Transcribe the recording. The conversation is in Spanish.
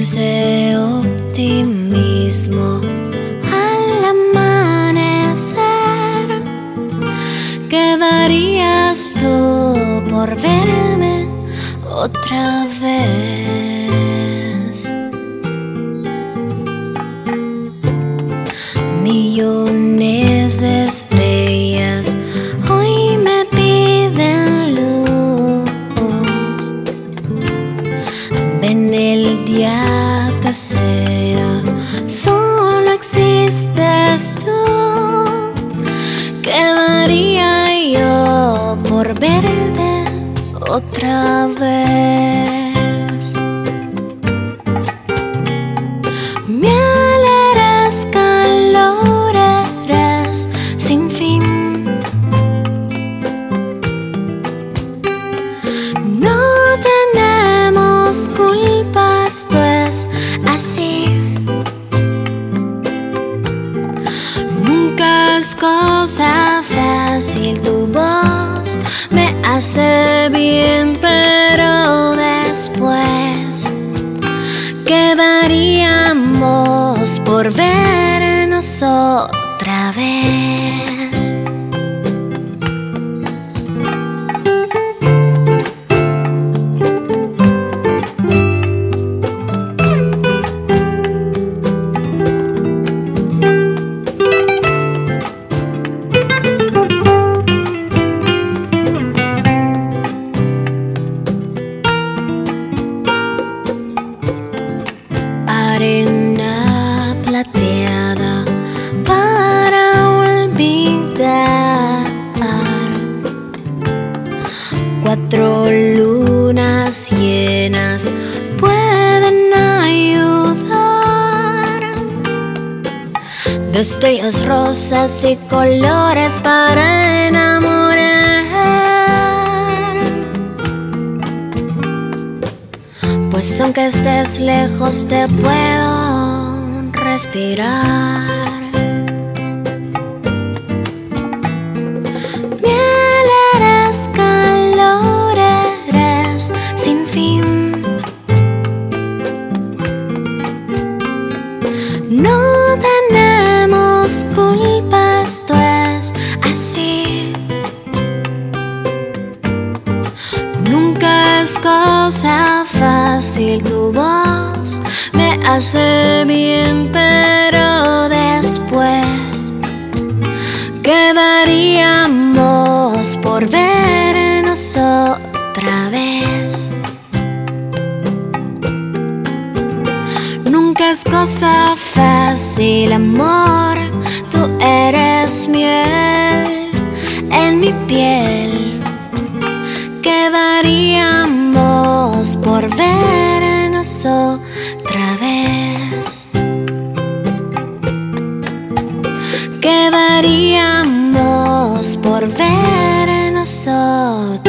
dulce optimismo al amanecer. ¿Qué darías tú por verme otra vez? Millones de estrellas hoy me piden luz. Ven el día que sea, solo existes tú. ¿Qué daría yo por verte otra vez? Miel eres, calor eres, sin fin. No tenemos culpa, esto es así. Nunca es cosa fácil, tu voz me hace bien, pero después, ¿qué daríamos por vernos otra vez? Arena plateada para olvidar, 4 lunas llenas pueden ayudar. Destellos rosas y colores para enamorar. Pues aunque estés lejos te puedo respirar. Miel eres, calor eres, sin fin. No tenemos culpa, esto es así. Nunca es cosa fácil, tu voz me hace bien, pero después, ¿qué daríamos por vernos otra vez? Nunca es cosa fácil, amor, tú eres miel en mi piel. ¿Qué daríamos por vernos otra vez? ¿Qué daríamos por vernos otra vez?